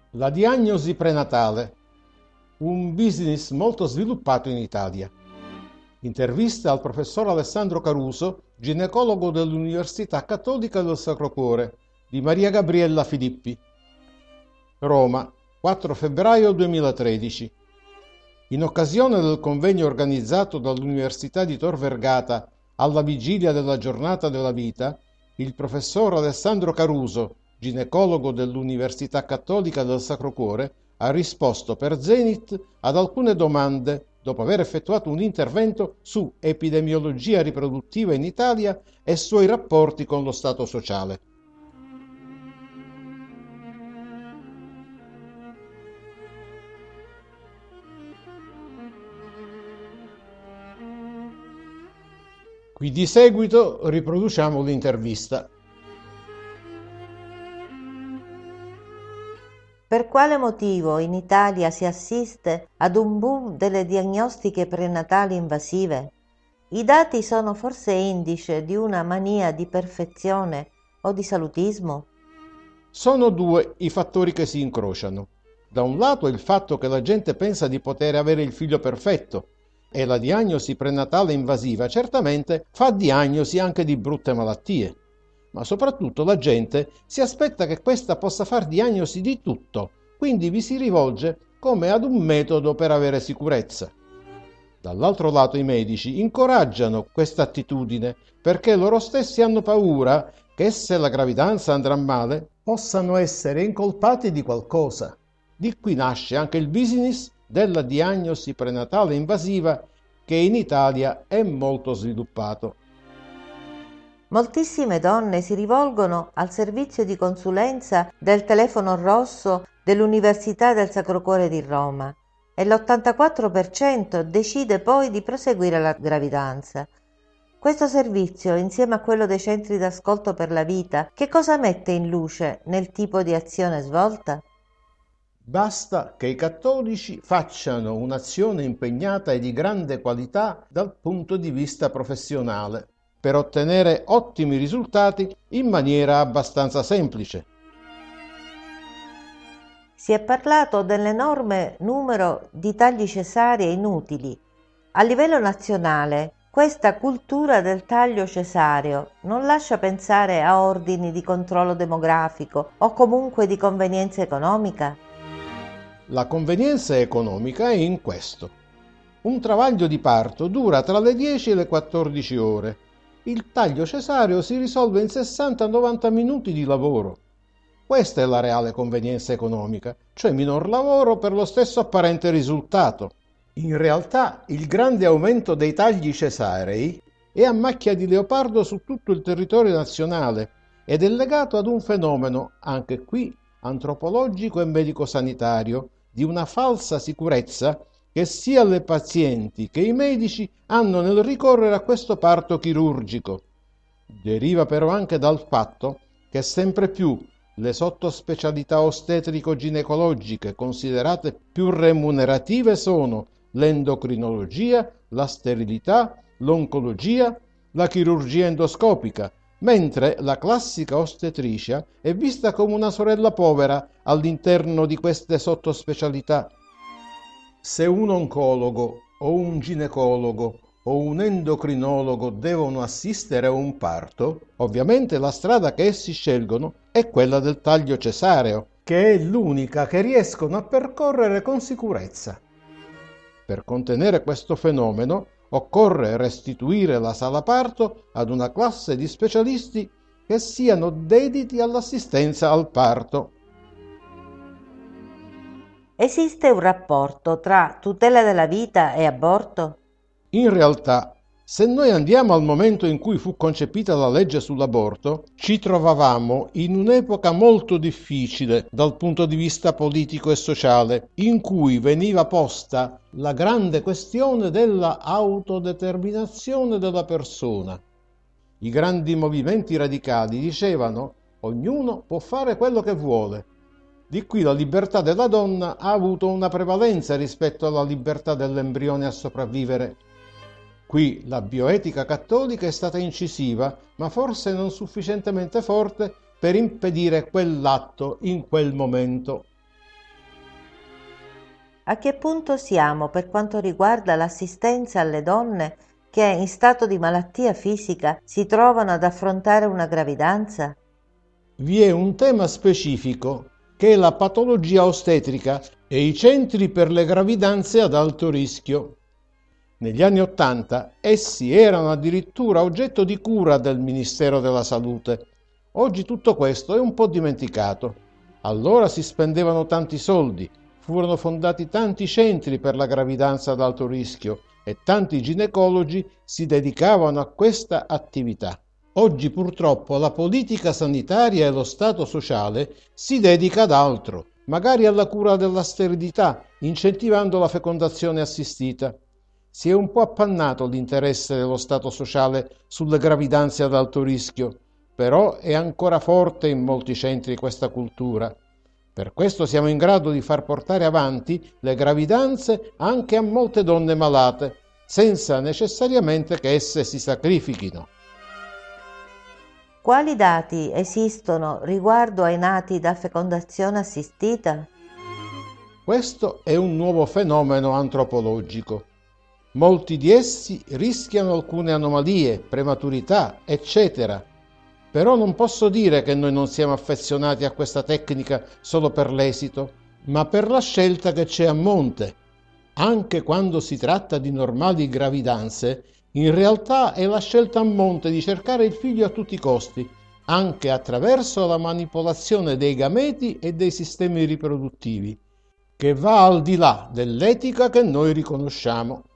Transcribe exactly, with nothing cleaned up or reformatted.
La diagnosi prenatale, un business molto sviluppato in Italia. Intervista al professor Alessandro Caruso, ginecologo dell'Università Cattolica del Sacro Cuore, di Maria Gabriella Filippi. Roma, quattro febbraio duemilatredici. In occasione del convegno organizzato dall'Università di Tor Vergata alla vigilia della Giornata della Vita, il professor Alessandro Caruso, ginecologo dell'Università Cattolica del Sacro Cuore, ha risposto per Zenit ad alcune domande dopo aver effettuato un intervento su epidemiologia riproduttiva in Italia e suoi rapporti con lo Stato sociale. Qui di seguito riproduciamo l'intervista. Per quale motivo in Italia si assiste ad un boom delle diagnostiche prenatali invasive? I dati sono forse indice di una mania di perfezione o di salutismo? Sono due i fattori che si incrociano. Da un lato il fatto che la gente pensa di poter avere il figlio perfetto, e la diagnosi prenatale invasiva certamente fa diagnosi anche di brutte malattie. Ma soprattutto la gente si aspetta che questa possa far diagnosi di tutto, quindi vi si rivolge come ad un metodo per avere sicurezza. Dall'altro lato i medici incoraggiano questa attitudine perché loro stessi hanno paura che se la gravidanza andrà male possano essere incolpati di qualcosa. Di qui nasce anche il business della diagnosi prenatale invasiva che in Italia è molto sviluppato. Moltissime donne si rivolgono al servizio di consulenza del telefono rosso dell'Università del Sacro Cuore di Roma e l'ottantaquattro per cento decide poi di proseguire la gravidanza. Questo servizio, insieme a quello dei centri d'ascolto per la vita, che cosa mette in luce nel tipo di azione svolta? Basta che i cattolici facciano un'azione impegnata e di grande qualità dal punto di vista professionale, per ottenere ottimi risultati in maniera abbastanza semplice. Si è parlato dell'enorme numero di tagli cesarei inutili. A livello nazionale, questa cultura del taglio cesareo non lascia pensare a ordini di controllo demografico o comunque di convenienza economica? La convenienza economica è in questo. Un travaglio di parto dura tra le dieci e le quattordici ore. Il taglio cesareo si risolve in sessanta novanta minuti di lavoro. Questa è la reale convenienza economica, cioè minor lavoro per lo stesso apparente risultato. In realtà il grande aumento dei tagli cesarei è a macchia di leopardo su tutto il territorio nazionale ed è legato ad un fenomeno, anche qui antropologico e medico-sanitario, di una falsa sicurezza che sia le pazienti che i medici hanno nel ricorrere a questo parto chirurgico. Deriva però anche dal fatto che sempre più le sottospecialità ostetrico-ginecologiche considerate più remunerative sono l'endocrinologia, la sterilità, l'oncologia, la chirurgia endoscopica, mentre la classica ostetricia è vista come una sorella povera all'interno di queste sottospecialità. Se un oncologo o un ginecologo o un endocrinologo devono assistere a un parto, ovviamente la strada che essi scelgono è quella del taglio cesareo, che è l'unica che riescono a percorrere con sicurezza. Per contenere questo fenomeno occorre restituire la sala parto ad una classe di specialisti che siano dediti all'assistenza al parto. Esiste un rapporto tra tutela della vita e aborto? In realtà, se noi andiamo al momento in cui fu concepita la legge sull'aborto, ci trovavamo in un'epoca molto difficile dal punto di vista politico e sociale, in cui veniva posta la grande questione della autodeterminazione della persona. I grandi movimenti radicali dicevano: ognuno può fare quello che vuole. Di qui la libertà della donna ha avuto una prevalenza rispetto alla libertà dell'embrione a sopravvivere. Qui la bioetica cattolica è stata incisiva, ma forse non sufficientemente forte per impedire quell'atto in quel momento. A che punto siamo per quanto riguarda l'assistenza alle donne che in stato di malattia fisica si trovano ad affrontare una gravidanza? Vi è un tema specifico che è la patologia ostetrica e i centri per le gravidanze ad alto rischio. Negli anni Ottanta essi erano addirittura oggetto di cura del Ministero della Salute. Oggi tutto questo è un po' dimenticato. Allora si spendevano tanti soldi, furono fondati tanti centri per la gravidanza ad alto rischio e tanti ginecologi si dedicavano a questa attività. Oggi purtroppo la politica sanitaria e lo Stato sociale si dedica ad altro, magari alla cura della sterilità, incentivando la fecondazione assistita. Si è un po' appannato l'interesse dello Stato sociale sulle gravidanze ad alto rischio, però è ancora forte in molti centri questa cultura. Per questo siamo in grado di far portare avanti le gravidanze anche a molte donne malate, senza necessariamente che esse si sacrifichino. Quali dati esistono riguardo ai nati da fecondazione assistita? Questo è un nuovo fenomeno antropologico. Molti di essi rischiano alcune anomalie, prematurità, eccetera. Però non posso dire che noi non siamo affezionati a questa tecnica solo per l'esito, ma per la scelta che c'è a monte. Anche quando si tratta di normali gravidanze, in realtà è la scelta a monte di cercare il figlio a tutti i costi, anche attraverso la manipolazione dei gameti e dei sistemi riproduttivi, che va al di là dell'etica che noi riconosciamo.